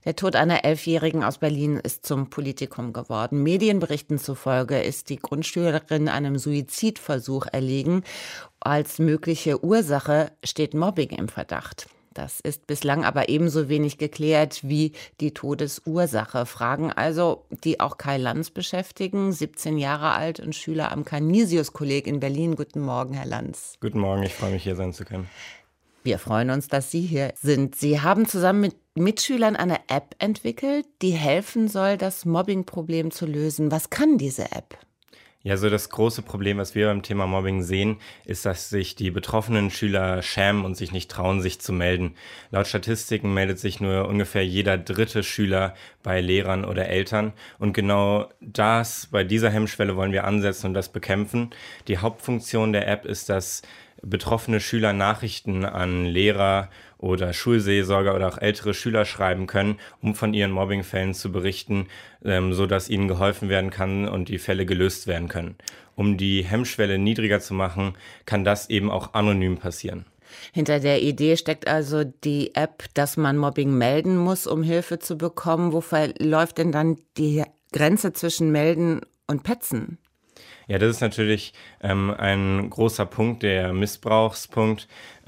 Der Tod einer 11-Jährigen aus Berlin ist zum Politikum geworden. Medienberichten zufolge ist die Grundschülerin einem Suizidversuch erlegen. Als mögliche Ursache steht Mobbing im Verdacht. Das ist bislang aber ebenso wenig geklärt wie die Todesursache. Fragen also, die auch Kai Lanz beschäftigen, 17 Jahre alt und Schüler am Canisius-Kolleg in Berlin. Guten Morgen, Herr Lanz. Guten Morgen, ich freue mich, hier sein zu können. Wir freuen uns, dass Sie hier sind. Sie haben zusammen mit Mitschülern eine App entwickelt, die helfen soll, das Mobbing-Problem zu lösen. Was kann diese App? Ja, so das große Problem, was wir beim Thema Mobbing sehen, ist, dass sich die betroffenen Schüler schämen und sich nicht trauen, sich zu melden. Laut Statistiken meldet sich nur ungefähr jeder dritte Schüler bei Lehrern oder Eltern. Und genau bei dieser Hemmschwelle wollen wir ansetzen und das bekämpfen. Die Hauptfunktion der App ist, dass betroffene Schüler Nachrichten an Lehrer oder Schulseelsorger oder auch ältere Schüler schreiben können, um von ihren Mobbingfällen zu berichten, sodass ihnen geholfen werden kann und die Fälle gelöst werden können. Um die Hemmschwelle niedriger zu machen, kann das eben auch anonym passieren. Hinter der Idee steckt also die App, dass man Mobbing melden muss, um Hilfe zu bekommen. Wo verläuft denn dann die Grenze zwischen Melden und Petzen? Ja, das ist natürlich ein großer Punkt, der Missbrauchspunkt.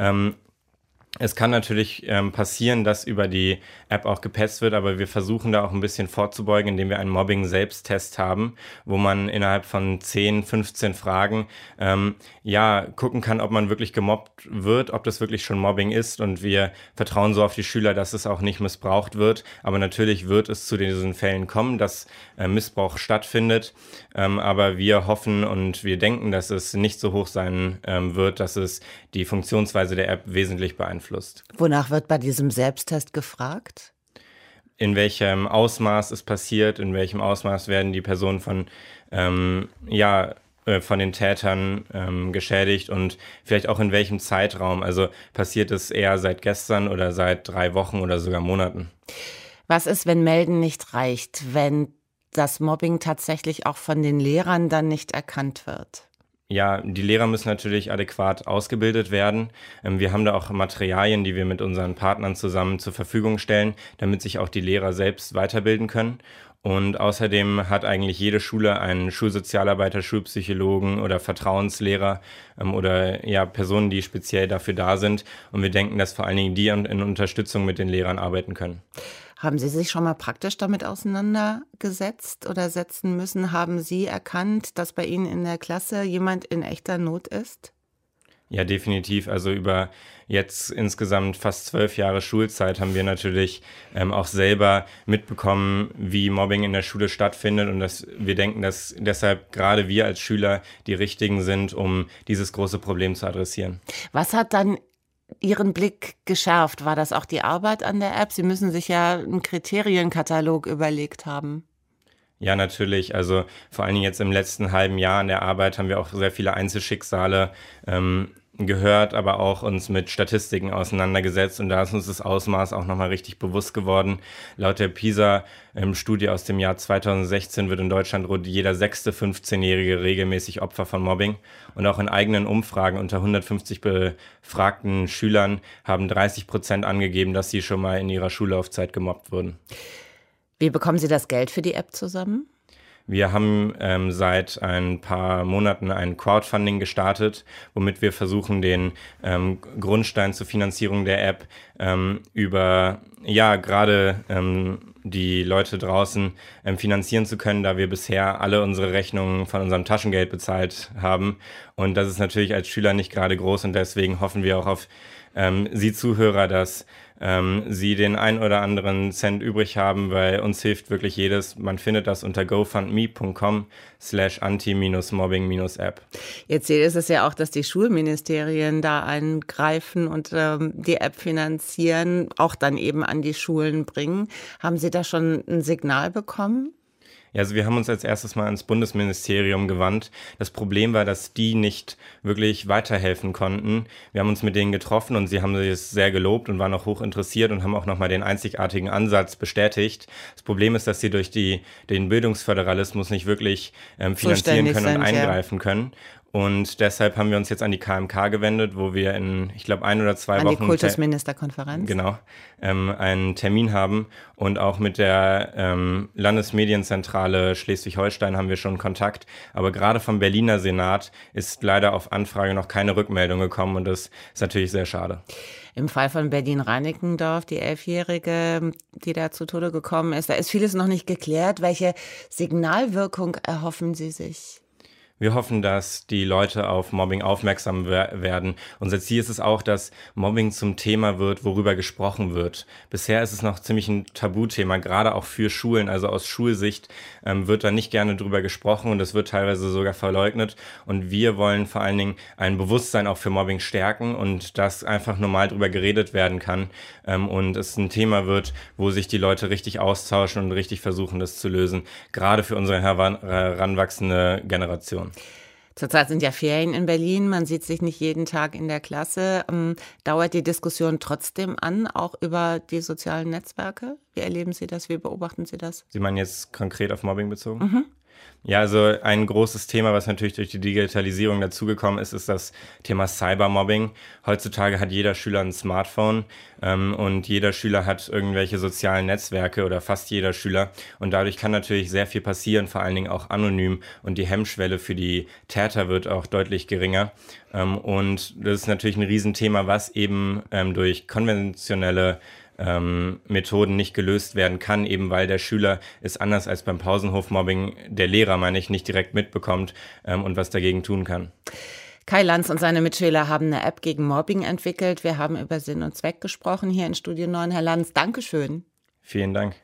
Es kann natürlich passieren, dass über die App auch gepetzt wird, aber wir versuchen da auch ein bisschen vorzubeugen, indem wir einen Mobbing-Selbsttest haben, wo man innerhalb von 10, 15 Fragen gucken kann, ob man wirklich gemobbt wird, ob das wirklich schon Mobbing ist, und wir vertrauen so auf die Schüler, dass es auch nicht missbraucht wird, aber natürlich wird es zu diesen Fällen kommen, dass Missbrauch stattfindet, aber wir hoffen und wir denken, dass es nicht so hoch sein wird, dass es die Funktionsweise der App wesentlich beeinflusst. Wonach wird bei diesem Selbsttest gefragt? In welchem Ausmaß es passiert, in welchem Ausmaß werden die Personen von den Tätern geschädigt und vielleicht auch in welchem Zeitraum. Also passiert es eher seit gestern oder seit 3 Wochen oder sogar Monaten. Was ist, wenn Melden nicht reicht, wenn das Mobbing tatsächlich auch von den Lehrern dann nicht erkannt wird? Ja, die Lehrer müssen natürlich adäquat ausgebildet werden. Wir haben da auch Materialien, die wir mit unseren Partnern zusammen zur Verfügung stellen, damit sich auch die Lehrer selbst weiterbilden können. Und außerdem hat eigentlich jede Schule einen Schulsozialarbeiter, Schulpsychologen oder Vertrauenslehrer oder Personen, die speziell dafür da sind. Und wir denken, dass vor allen Dingen die in Unterstützung mit den Lehrern arbeiten können. Haben Sie sich schon mal praktisch damit auseinandergesetzt oder setzen müssen? Haben Sie erkannt, dass bei Ihnen in der Klasse jemand in echter Not ist? Ja, definitiv. Also über jetzt insgesamt fast 12 Jahre Schulzeit haben wir natürlich auch selber mitbekommen, wie Mobbing in der Schule stattfindet, und dass wir denken, dass deshalb gerade wir als Schüler die Richtigen sind, um dieses große Problem zu adressieren. Was hat dann Ihren Blick geschärft? War das auch die Arbeit an der App? Sie müssen sich ja einen Kriterienkatalog überlegt haben. Ja, natürlich. Also vor allen Dingen jetzt im letzten halben Jahr an der Arbeit haben wir auch sehr viele Einzelschicksale gehört, aber auch uns mit Statistiken auseinandergesetzt, und da ist uns das Ausmaß auch nochmal richtig bewusst geworden. Laut der PISA-Studie aus dem Jahr 2016 wird in Deutschland rund jeder 6. 15-Jährige regelmäßig Opfer von Mobbing, und auch in eigenen Umfragen unter 150 befragten Schülern haben 30% angegeben, dass sie schon mal in ihrer Schullaufzeit gemobbt wurden. Wie bekommen Sie das Geld für die App zusammen? Wir haben seit ein paar Monaten ein Crowdfunding gestartet, womit wir versuchen, den Grundstein zur Finanzierung der App über die Leute draußen finanzieren zu können, da wir bisher alle unsere Rechnungen von unserem Taschengeld bezahlt haben. Und das ist natürlich als Schüler nicht gerade groß, und deswegen hoffen wir auch auf Sie Zuhörer, dass Sie den ein oder anderen Cent übrig haben, weil uns hilft wirklich jedes. Man findet das unter gofundme.com/anti-mobbing-app. Ihr Ziel ist es ja auch, dass die Schulministerien da eingreifen und die App finanzieren, auch dann eben an die Schulen bringen. Haben Sie da schon ein Signal bekommen? Ja, also wir haben uns als erstes mal ans Bundesministerium gewandt. Das Problem war, dass die nicht wirklich weiterhelfen konnten. Wir haben uns mit denen getroffen und sie haben sich sehr gelobt und waren auch hoch interessiert und haben auch nochmal den einzigartigen Ansatz bestätigt. Das Problem ist, dass sie durch den Bildungsföderalismus nicht wirklich finanzieren können und eingreifen können. Und deshalb haben wir uns jetzt an die KMK gewendet, wo wir in, ich glaube, 1 oder 2 Wochen... An die Kultusministerkonferenz. Genau, einen Termin haben. Und auch mit der Landesmedienzentrale Schleswig-Holstein haben wir schon Kontakt. Aber gerade vom Berliner Senat ist leider auf Anfrage noch keine Rückmeldung gekommen und das ist natürlich sehr schade. Im Fall von Berlin-Reinickendorf, die 11-Jährige, die da zu Tode gekommen ist, da ist vieles noch nicht geklärt. Welche Signalwirkung erhoffen Sie sich? Wir hoffen, dass die Leute auf Mobbing aufmerksam werden. Unser Ziel ist es auch, dass Mobbing zum Thema wird, worüber gesprochen wird. Bisher ist es noch ziemlich ein Tabuthema, gerade auch für Schulen. Also aus Schulsicht wird da nicht gerne drüber gesprochen und es wird teilweise sogar verleugnet. Und wir wollen vor allen Dingen ein Bewusstsein auch für Mobbing stärken und dass einfach normal drüber geredet werden kann. Und es ein Thema wird, wo sich die Leute richtig austauschen und richtig versuchen, das zu lösen. Gerade für unsere heranwachsende Generation. Zurzeit sind ja Ferien in Berlin, man sieht sich nicht jeden Tag in der Klasse. Dauert die Diskussion trotzdem an, auch über die sozialen Netzwerke? Wie erleben Sie das? Wie beobachten Sie das? Sie meinen jetzt konkret auf Mobbing bezogen? Mhm. Ja, also ein großes Thema, was natürlich durch die Digitalisierung dazugekommen ist, ist das Thema Cybermobbing. Heutzutage hat jeder Schüler ein Smartphone und jeder Schüler hat irgendwelche sozialen Netzwerke oder fast jeder Schüler. Und dadurch kann natürlich sehr viel passieren, vor allen Dingen auch anonym. Und die Hemmschwelle für die Täter wird auch deutlich geringer. Und das ist natürlich ein Riesenthema, was eben durch konventionelle Methoden nicht gelöst werden kann, eben weil der Schüler es anders als beim Pausenhof-Mobbing, der Lehrer, meine ich, nicht direkt mitbekommt und was dagegen tun kann. Kai Lanz und seine Mitschüler haben eine App gegen Mobbing entwickelt. Wir haben über Sinn und Zweck gesprochen hier in Studio 9. Herr Lanz, Dankeschön. Vielen Dank.